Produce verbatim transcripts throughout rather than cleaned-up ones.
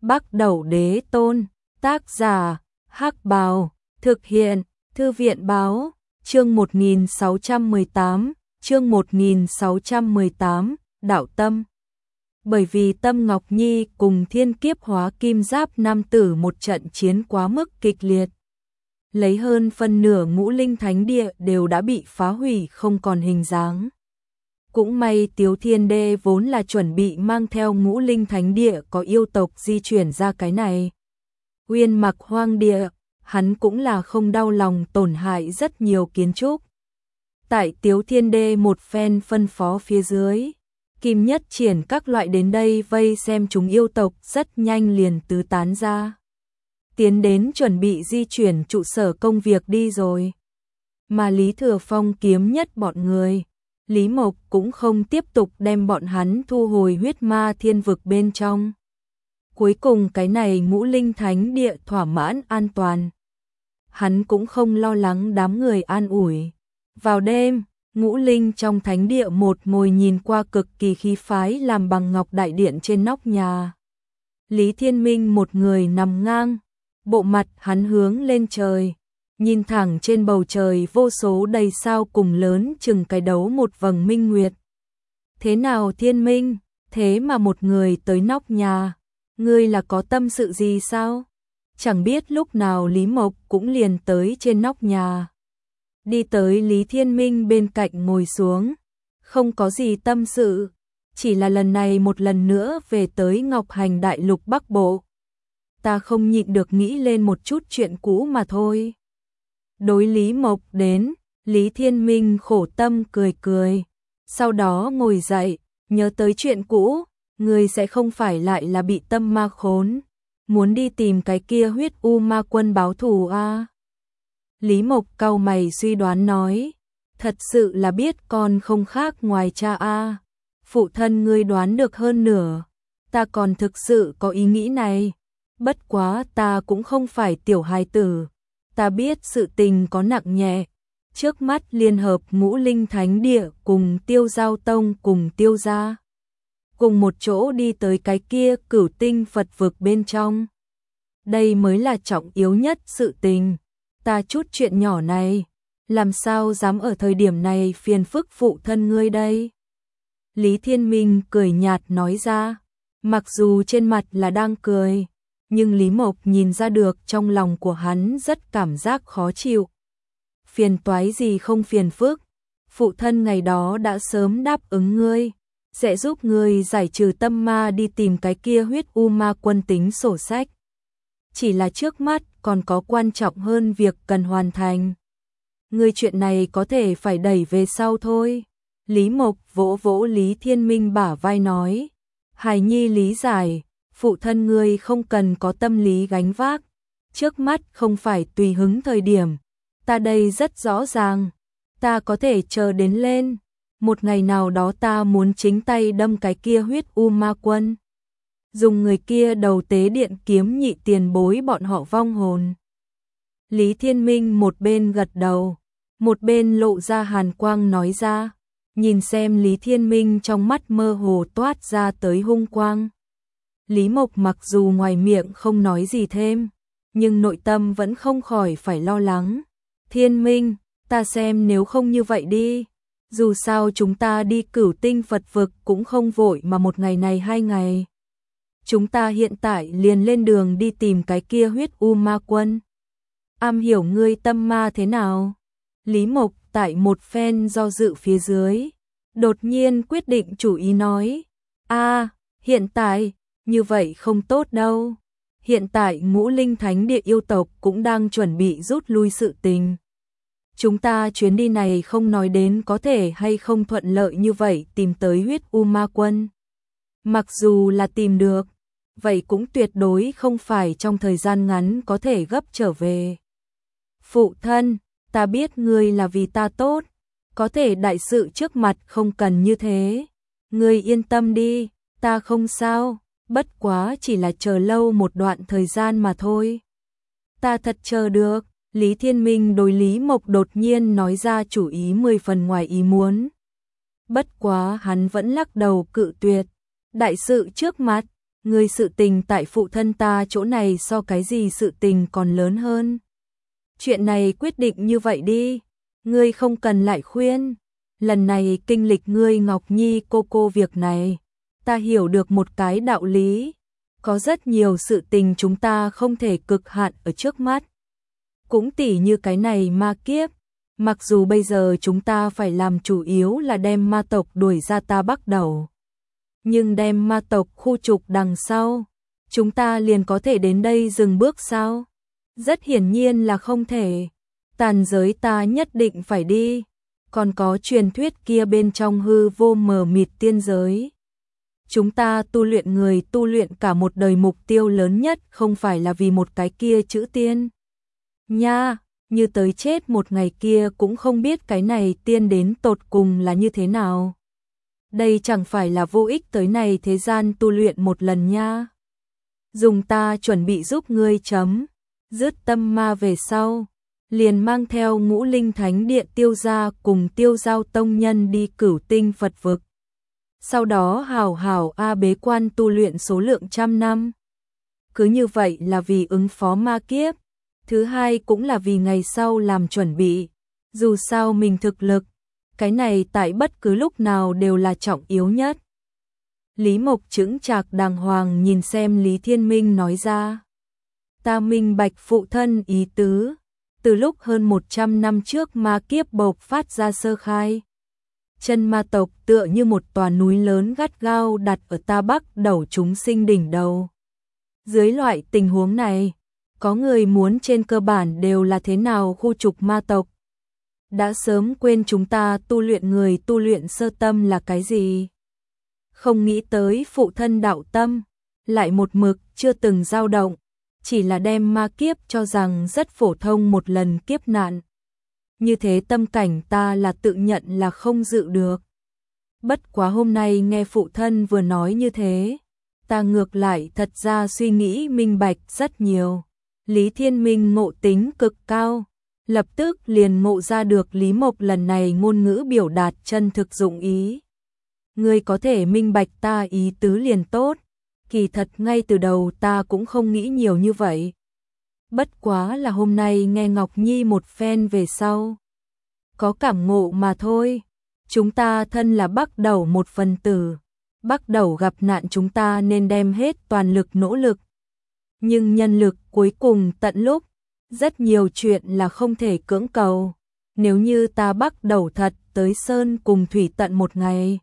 Bắc Đẩu Đế Tôn, tác giả, Hắc Bào, thực hiện, Thư viện Báo, chương một nghìn sáu trăm mười tám, chương một nghìn sáu trăm mười tám, Đạo Tâm. Bởi vì Tâm Ngọc Nhi cùng thiên kiếp hóa kim giáp nam tử một trận chiến quá mức kịch liệt. Lấy hơn phân nửa ngũ linh thánh địa đều đã bị phá hủy không còn hình dáng. Cũng may Tiếu Thiên Đê vốn là chuẩn bị mang theo ngũ linh thánh địa có yêu tộc di chuyển ra cái này. Uyên Mặc hoang địa, hắn cũng là không đau lòng tổn hại rất nhiều kiến trúc. Tại Tiếu Thiên Đê một phen phân phó phía dưới, Kim Nhất Triển các loại đến đây vây xem chúng yêu tộc rất nhanh liền tứ tán ra. Tiến đến chuẩn bị di chuyển trụ sở công việc đi rồi. Mà Lý Thừa Phong kiếm nhất bọn người, Lý Mộc cũng không tiếp tục đem bọn hắn thu hồi huyết ma thiên vực bên trong. Cuối cùng cái này ngũ linh thánh địa thỏa mãn an toàn. Hắn cũng không lo lắng đám người an ủi. Vào đêm, ngũ linh trong thánh địa một ngồi nhìn qua cực kỳ khí phái làm bằng ngọc đại điện trên nóc nhà. Lý Thiên Minh một người nằm ngang, bộ mặt hắn hướng lên trời, nhìn thẳng trên bầu trời vô số đầy sao cùng lớn chừng cái đấu một vầng minh nguyệt. Thế nào Thiên Minh, thế mà một người tới nóc nhà, ngươi là có tâm sự gì sao? Chẳng biết lúc nào Lý Mộc cũng liền tới trên nóc nhà. Đi tới Lý Thiên Minh bên cạnh ngồi xuống, không có gì tâm sự, chỉ là lần này một lần nữa về tới Ngọc Hành Đại Lục Bắc Bộ. Ta không nhịn được nghĩ lên một chút chuyện cũ mà thôi. Đối Lý Mộc đến, Lý Thiên Minh khổ tâm cười cười, sau đó ngồi dậy, nhớ tới chuyện cũ, người sẽ không phải lại là bị tâm ma khốn, muốn đi tìm cái kia huyết u ma quân báo thù à? Lý Mộc cau mày suy đoán nói, thật sự là biết con không khác ngoài cha a. À. Phụ thân ngươi đoán được hơn nửa, ta còn thực sự có ý nghĩ này, bất quá ta cũng không phải tiểu hài tử, ta biết sự tình có nặng nhẹ, trước mắt liên hợp ngũ linh thánh địa cùng Tiêu Giao Tông cùng Tiêu gia, cùng một chỗ đi tới cái kia cửu tinh Phật vực bên trong. Đây mới là trọng yếu nhất sự tình. Ta chút chuyện nhỏ này, làm sao dám ở thời điểm này phiền phức phụ thân ngươi đây? Lý Thiên Minh cười nhạt nói ra, mặc dù trên mặt là đang cười, nhưng Lý Mộc nhìn ra được trong lòng của hắn rất cảm giác khó chịu. Phiền toái gì không phiền phức, phụ thân ngày đó đã sớm đáp ứng ngươi, sẽ giúp ngươi giải trừ tâm ma đi tìm cái kia huyết u ma quân tính sổ sách. Chỉ là trước mắt còn có quan trọng hơn việc cần hoàn thành. Ngươi chuyện này có thể phải đẩy về sau thôi. Lý Mộc vỗ vỗ Lý Thiên Minh bả vai nói, hài nhi lý giải, phụ thân ngươi không cần có tâm lý gánh vác, trước mắt không phải tùy hứng thời điểm, ta đây rất rõ ràng, ta có thể chờ đến lên, một ngày nào đó ta muốn chính tay đâm cái kia huyết u ma quân, dùng người kia đầu tế điện kiếm nhị tiền bối bọn họ vong hồn. Lý Thiên Minh một bên gật đầu, một bên lộ ra hàn quang nói ra, nhìn xem Lý Thiên Minh trong mắt mơ hồ toát ra tới hung quang. Lý Mộc mặc dù ngoài miệng không nói gì thêm, nhưng nội tâm vẫn không khỏi phải lo lắng. Thiên Minh, ta xem nếu không như vậy đi, dù sao chúng ta đi cửu tinh Phật vực cũng không vội mà một ngày này hai ngày. Chúng ta hiện tại liền lên đường đi tìm cái kia huyết u ma quân. Am hiểu ngươi tâm ma thế nào? Lý Mộc tại một phen do dự phía dưới, đột nhiên quyết định chủ ý nói, a, hiện tại, như vậy không tốt đâu. Hiện tại ngũ linh thánh địa yêu tộc cũng đang chuẩn bị rút lui sự tình. Chúng ta chuyến đi này không nói đến có thể hay không thuận lợi như vậy tìm tới huyết u ma quân. Mặc dù là tìm được, vậy cũng tuyệt đối không phải trong thời gian ngắn có thể gấp trở về. Phụ thân, ta biết ngươi là vì ta tốt, có thể đại sự trước mặt không cần như thế. Ngươi yên tâm đi, ta không sao, bất quá chỉ là chờ lâu một đoạn thời gian mà thôi. Ta thật chờ được. Lý Thiên Minh đối Lý Mộc đột nhiên nói ra chủ ý mười phần ngoài ý muốn. Bất quá hắn vẫn lắc đầu cự tuyệt. Đại sự trước mặt, Ngươi sự tình tại phụ thân ta chỗ này so cái gì sự tình còn lớn hơn. Chuyện này quyết định như vậy đi, ngươi không cần lại khuyên. Lần này kinh lịch ngươi Ngọc Nhi cô cô việc này, ta hiểu được một cái đạo lý. Có rất nhiều sự tình chúng ta không thể cực hạn ở trước mắt. Cũng tỉ như cái này ma kiếp. Mặc dù bây giờ chúng ta phải làm chủ yếu là đem ma tộc đuổi ra ta Bắc đầu. Nhưng đem ma tộc khu trục đằng sau, chúng ta liền có thể đến đây dừng bước sao? Rất hiển nhiên là không thể. Tàn giới ta nhất định phải đi. Còn có truyền thuyết kia bên trong hư vô mờ mịt tiên giới. Chúng ta tu luyện người tu luyện cả một đời mục tiêu lớn nhất không phải là vì một cái kia chữ tiên. Nha, như tới chết một ngày kia cũng không biết cái này tiên đến tột cùng là như thế nào. Đây chẳng phải là vô ích tới này thế gian tu luyện một lần nha. Dùng ta chuẩn bị giúp ngươi chấm, dứt tâm ma về sau. Liền mang theo Ngũ Linh Thánh Điện Tiêu gia cùng Tiêu Giao tông nhân đi Cửu Tinh Phật vực. Sau đó hảo hảo a bế quan tu luyện số lượng trăm năm. Cứ như vậy là vì ứng phó ma kiếp. Thứ hai cũng là vì ngày sau làm chuẩn bị. Dù sao mình thực lực, cái này tại bất cứ lúc nào đều là trọng yếu nhất. Lý Mộc chững chạc đàng hoàng nhìn xem Lý Thiên Minh nói ra. Ta minh bạch phụ thân ý tứ. Từ lúc hơn một trăm năm trước ma kiếp bộc phát ra sơ khai. Chân ma tộc tựa như một tòa núi lớn gắt gao đặt ở ta Bắc đầu chúng sinh đỉnh đầu. Dưới loại tình huống này, có người muốn trên cơ bản đều là thế nào khu trục ma tộc. Đã sớm quên chúng ta tu luyện người tu luyện sơ tâm là cái gì. Không nghĩ tới phụ thân đạo tâm, lại một mực chưa từng dao động. Chỉ là đem ma kiếp cho rằng rất phổ thông một lần kiếp nạn. Như thế tâm cảnh ta là tự nhận là không dự được. Bất quá hôm nay nghe phụ thân vừa nói như thế, ta ngược lại thật ra suy nghĩ minh bạch rất nhiều. Lý Thiên Minh ngộ tính cực cao, lập tức liền ngộ ra được Lý Mộc lần này ngôn ngữ biểu đạt chân thực dụng ý. Ngươi có thể minh bạch ta ý tứ liền tốt. Kỳ thật ngay từ đầu ta cũng không nghĩ nhiều như vậy. Bất quá là hôm nay nghe Ngọc Nhi một phen về sau. Có cảm ngộ mà thôi. Chúng ta thân là Bắc đầu một phần tử. Bắc đầu gặp nạn chúng ta nên đem hết toàn lực nỗ lực. Nhưng nhân lực cuối cùng tận lúc. Rất nhiều chuyện là không thể cưỡng cầu. Nếu như ta Bắc đầu thật tới Sơn cùng Thủy tận một ngày.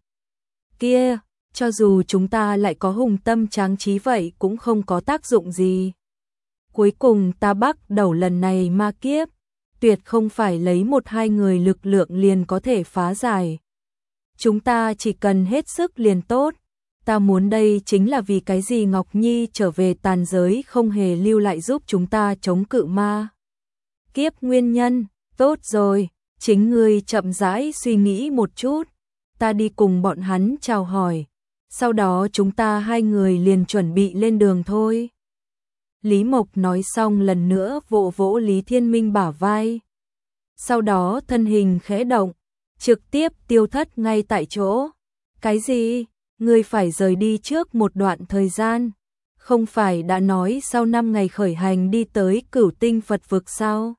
Kia, cho dù chúng ta lại có hùng tâm tráng trí vậy cũng không có tác dụng gì. Cuối cùng ta Bắc đầu lần này ma kiếp, tuyệt không phải lấy một hai người lực lượng liền có thể phá giải. Chúng ta chỉ cần hết sức liền tốt. Ta muốn đây chính là vì cái gì Ngọc Nhi trở về tàn giới không hề lưu lại giúp chúng ta chống cự ma kiếp nguyên nhân. Tốt rồi, chính ngươi chậm rãi suy nghĩ một chút. Ta đi cùng bọn hắn chào hỏi. Sau đó chúng ta hai người liền chuẩn bị lên đường thôi. Lý Mộc nói xong lần nữa vỗ vỗ Lý Thiên Minh bả vai. Sau đó thân hình khẽ động, trực tiếp tiêu thất ngay tại chỗ. Cái gì? Ngươi phải rời đi trước một đoạn thời gian. Không phải đã nói sau năm ngày khởi hành đi tới Cửu Tinh Phật vực sao?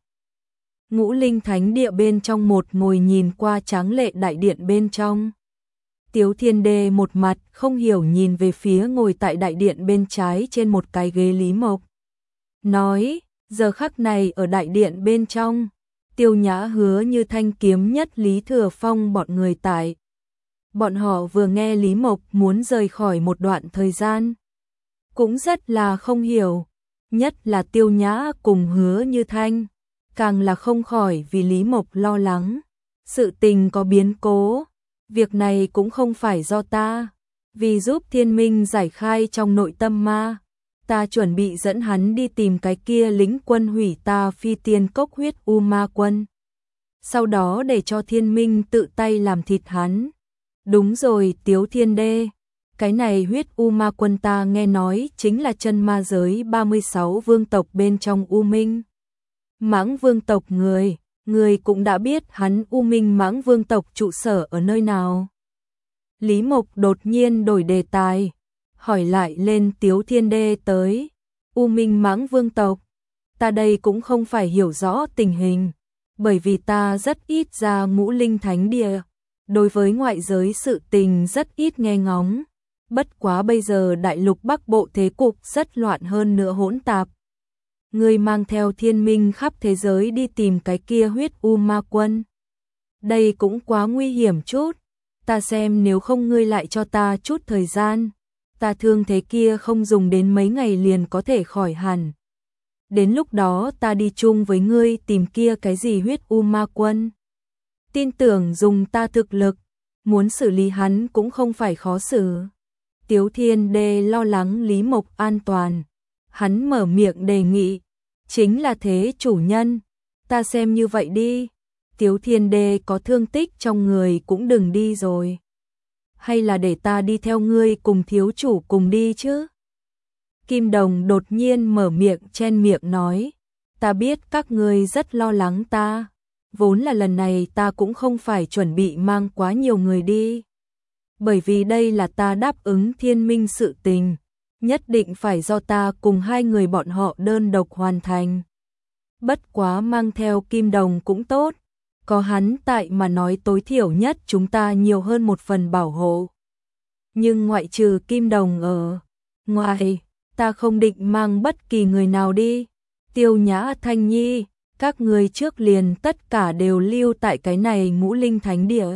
Ngũ Linh Thánh Địa bên trong một ngồi nhìn qua tráng lệ đại điện bên trong. Tiếu Thiên Đê một mặt không hiểu nhìn về phía ngồi tại đại điện bên trái trên một cái ghế Lý Mộc. Nói, giờ khắc này ở đại điện bên trong, Tiêu Nhã Hứa như thanh kiếm nhất Lý Thừa Phong bọn người tại. Bọn họ vừa nghe Lý Mộc muốn rời khỏi một đoạn thời gian. Cũng rất là không hiểu, nhất là Tiêu Nhã cùng Hứa như thanh. Càng là không khỏi vì Lý Mộc lo lắng. Sự tình có biến cố. Việc này cũng không phải do ta. Vì giúp Thiên Minh giải khai trong nội tâm ma. Ta chuẩn bị dẫn hắn đi tìm cái kia lính quân hủy ta phi tiên cốc huyết u ma quân. Sau đó để cho Thiên Minh tự tay làm thịt hắn. Đúng rồi Tiếu Thiên Đê. Cái này huyết u ma quân ta nghe nói chính là chân ma giới ba mươi sáu vương tộc bên trong U Minh Mãng vương tộc người, người cũng đã biết hắn U Minh Mãng vương tộc trụ sở ở nơi nào. Lý Mộc đột nhiên đổi đề tài, hỏi lại lên Tiếu Thiên Đê tới U Minh Mãng Vương tộc. Ta đây cũng không phải hiểu rõ tình hình, bởi vì ta rất ít ra Ngũ Linh Thánh Địa, đối với ngoại giới sự tình rất ít nghe ngóng. Bất quá bây giờ đại lục Bắc Bộ thế cục rất loạn hơn nữa hỗn tạp. Ngươi mang theo thiên minh khắp thế giới đi tìm cái kia huyết u ma quân. Đây cũng quá nguy hiểm chút. Ta xem nếu không ngươi lại cho ta chút thời gian. Ta thương thế kia không dùng đến mấy ngày liền có thể khỏi hẳn. Đến lúc đó ta đi chung với ngươi tìm kia cái gì huyết u ma quân. Tin tưởng dùng ta thực lực, muốn xử lý hắn cũng không phải khó xử. Tiếu Thiên Đê lo lắng Lý Mộc an toàn. Hắn mở miệng đề nghị. Chính là thế chủ nhân. Ta xem như vậy đi. Tiếu Thiên Đê có thương tích trong người cũng đừng đi rồi. Hay là để ta đi theo ngươi cùng thiếu chủ cùng đi chứ? Kim Đồng đột nhiên mở miệng chen miệng nói. Ta biết các ngươi rất lo lắng ta. Vốn là lần này ta cũng không phải chuẩn bị mang quá nhiều người đi. Bởi vì đây là ta đáp ứng thiên minh sự tình. Nhất định phải do ta cùng hai người bọn họ đơn độc hoàn thành. Bất quá mang theo Kim Đồng cũng tốt. Có hắn tại mà nói tối thiểu nhất chúng ta nhiều hơn một phần bảo hộ. Nhưng ngoại trừ Kim Đồng ở ngoài, ta không định mang bất kỳ người nào đi. Tiêu Nhã, Thanh Nhi, các người trước liền tất cả đều lưu tại cái này Ngũ Linh Thánh Địa.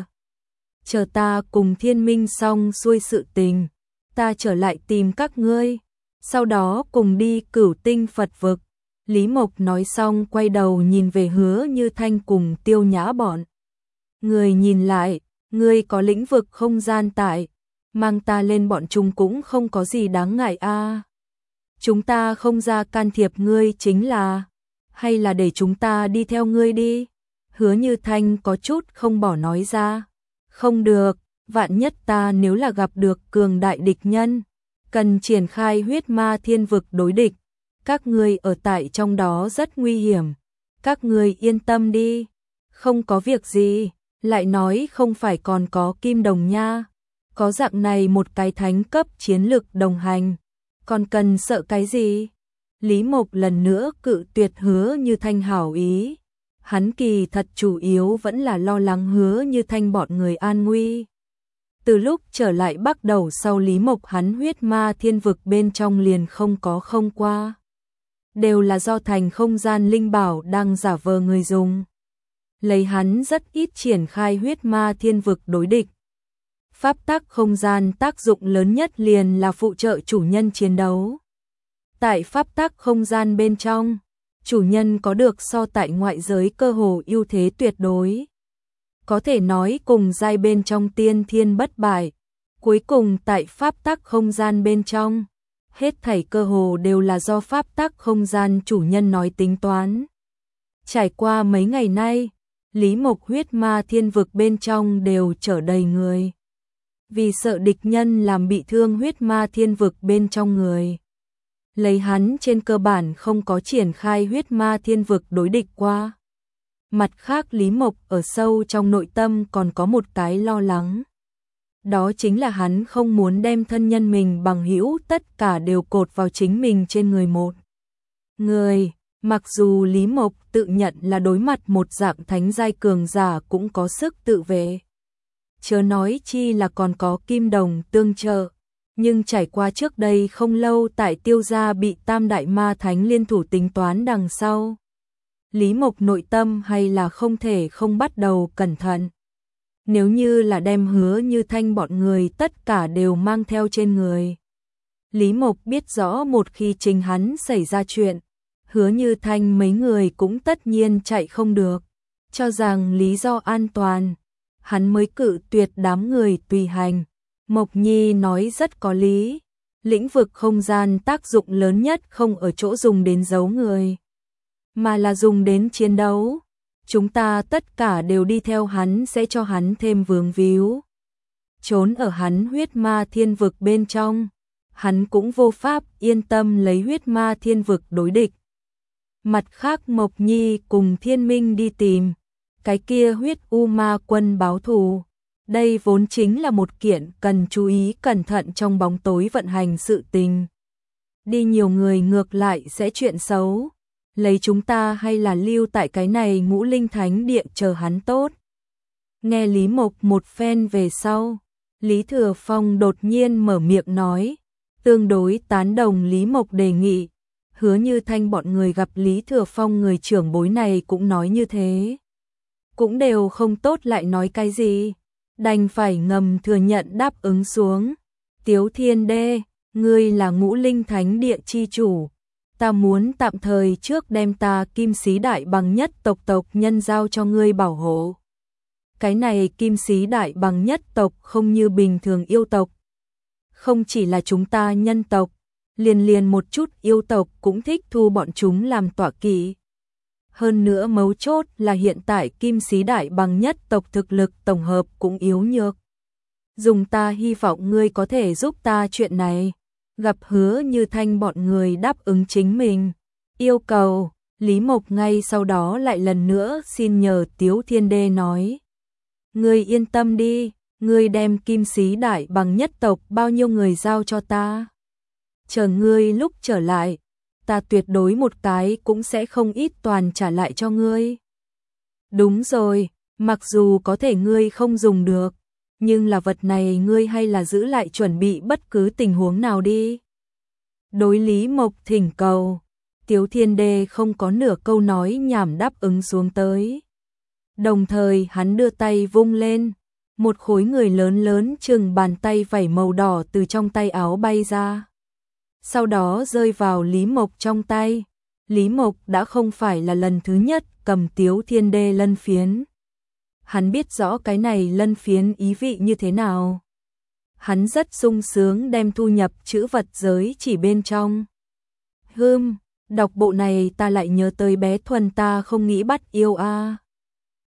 Chờ ta cùng thiên minh xong xuôi sự tình, ta trở lại tìm các ngươi, sau đó cùng đi Cửu Tinh Phật vực. Lý Mộc nói xong quay đầu nhìn về Hứa Như Thanh cùng Tiêu Nhã bọn. Người nhìn lại, ngươi có lĩnh vực không gian tại, mang ta lên bọn chúng cũng không có gì đáng ngại a. À. Chúng ta không ra can thiệp ngươi chính là, hay là để chúng ta đi theo ngươi đi? Hứa Như Thanh có chút không bỏ nói ra. Không được, vạn nhất ta nếu là gặp được cường đại địch nhân, cần triển khai huyết ma thiên vực đối địch. Các ngươi ở tại trong đó rất nguy hiểm. Các ngươi yên tâm đi. Không có việc gì. Lại nói không phải còn có Kim Đồng nha. Có dạng này một cái thánh cấp chiến lực đồng hành. Còn cần sợ cái gì? Lý Mộc lần nữa cự tuyệt Hứa Như Thanh hảo ý. Hắn kỳ thật chủ yếu vẫn là lo lắng Hứa Như Thanh bọn người an nguy. Từ lúc trở lại bắt đầu sau Lý Mộc hắn huyết ma thiên vực bên trong liền không có không qua. Đều là do thành không gian linh bảo đang giả vờ người dùng. Lấy hắn rất ít triển khai huyết ma thiên vực đối địch. Pháp tắc không gian tác dụng lớn nhất liền là phụ trợ chủ nhân chiến đấu. Tại pháp tắc không gian bên trong, chủ nhân có được so tại ngoại giới cơ hồ ưu thế tuyệt đối. Có thể nói cùng giai bên trong tiên thiên bất bại. Cuối cùng tại pháp tắc không gian bên trong, hết thảy cơ hồ đều là do pháp tắc không gian chủ nhân nói tính toán. Trải qua mấy ngày nay, Lý Mộc huyết ma thiên vực bên trong đều chở đầy người. Vì sợ địch nhân làm bị thương huyết ma thiên vực bên trong người. Lấy hắn trên cơ bản không có triển khai huyết ma thiên vực đối địch qua. Mặt khác Lý Mộc ở sâu trong nội tâm còn có một cái lo lắng. Đó chính là hắn không muốn đem thân nhân mình bằng hữu tất cả đều cột vào chính mình trên người một người. Mặc dù Lý Mộc tự nhận là đối mặt một dạng thánh giai cường giả cũng có sức tự vệ. Chớ nói chi là còn có Kim Đồng tương trợ. Nhưng trải qua trước đây không lâu tại Tiêu gia bị Tam Đại Ma Thánh liên thủ tính toán đằng sau. Lý Mộc nội tâm hay là không thể không bắt đầu cẩn thận. Nếu như là đem Hứa Như Thanh bọn người tất cả đều mang theo trên người. Lý Mộc biết rõ một khi chính hắn xảy ra chuyện, Hứa Như Thanh mấy người cũng tất nhiên chạy không được. Cho rằng lý do an toàn, hắn mới cự tuyệt đám người tùy hành. Mộc Nhi nói rất có lý. Lĩnh vực không gian tác dụng lớn nhất không ở chỗ dùng đến giấu người, mà là dùng đến chiến đấu. Chúng ta tất cả đều đi theo hắn sẽ cho hắn thêm vướng víu. Trốn ở hắn huyết ma thiên vực bên trong, hắn cũng vô pháp yên tâm lấy huyết ma thiên vực đối địch. Mặt khác Mộc Nhi cùng Thiên Minh đi tìm cái kia huyết u ma quân báo thù. Đây vốn chính là một kiện cần chú ý cẩn thận trong bóng tối vận hành sự tình. Đi nhiều người ngược lại sẽ chuyện xấu. Lấy chúng ta hay là lưu tại cái này Ngũ Linh Thánh Địa chờ hắn tốt. Nghe Lý Mộc một phen về sau, Lý Thừa Phong đột nhiên mở miệng nói, tương đối tán đồng Lý Mộc đề nghị. Hứa Như Thanh bọn người gặp Lý Thừa Phong người trưởng bối này cũng nói như thế. Cũng đều không tốt lại nói cái gì, đành phải ngầm thừa nhận đáp ứng xuống. Tiếu Thiên Đê, ngươi là Ngũ Linh Thánh Địa chi chủ, ta muốn tạm thời trước đem ta Kim Sĩ Đại Bằng Nhất tộc tộc nhân giao cho ngươi bảo hộ. Cái này Kim Sĩ Đại Bằng Nhất tộc không như bình thường yêu tộc. Không chỉ là chúng ta nhân tộc, liền liền một chút yêu tộc cũng thích thu bọn chúng làm tọa kỵ. Hơn nữa mấu chốt là hiện tại Kim Sĩ Đại Bằng Nhất tộc thực lực tổng hợp cũng yếu nhược. Dùng ta hy vọng ngươi có thể giúp ta chuyện này. Gặp Hứa Như Thanh bọn người đáp ứng chính mình yêu cầu, Lý Mộc ngay sau đó lại lần nữa xin nhờ Tiếu Thiên Đê nói. Ngươi yên tâm đi, ngươi đem Kim Sĩ Đại Bằng Nhất tộc bao nhiêu người giao cho ta. Chờ ngươi lúc trở lại, ta tuyệt đối một cái cũng sẽ không ít toàn trả lại cho ngươi. Đúng rồi, mặc dù có thể ngươi không dùng được, nhưng là vật này ngươi hay là giữ lại chuẩn bị bất cứ tình huống nào đi. Đối Lý Mộc thỉnh cầu, Tiếu Thiên Đê không có nửa câu nói nhảm đáp ứng xuống tới. Đồng thời hắn đưa tay vung lên, một khối người lớn lớn chừng bàn tay vảy màu đỏ từ trong tay áo bay ra. Sau đó rơi vào Lý Mộc trong tay. Lý Mộc đã không phải là lần thứ nhất cầm Tiếu Thiên Đê lân phiến. Hắn biết rõ cái này lân phiến ý vị như thế nào. Hắn rất sung sướng đem thu nhập chữ vật giới chỉ bên trong. Hừm, đọc bộ này ta lại nhớ tới bé Thuần ta không nghĩ bắt yêu a.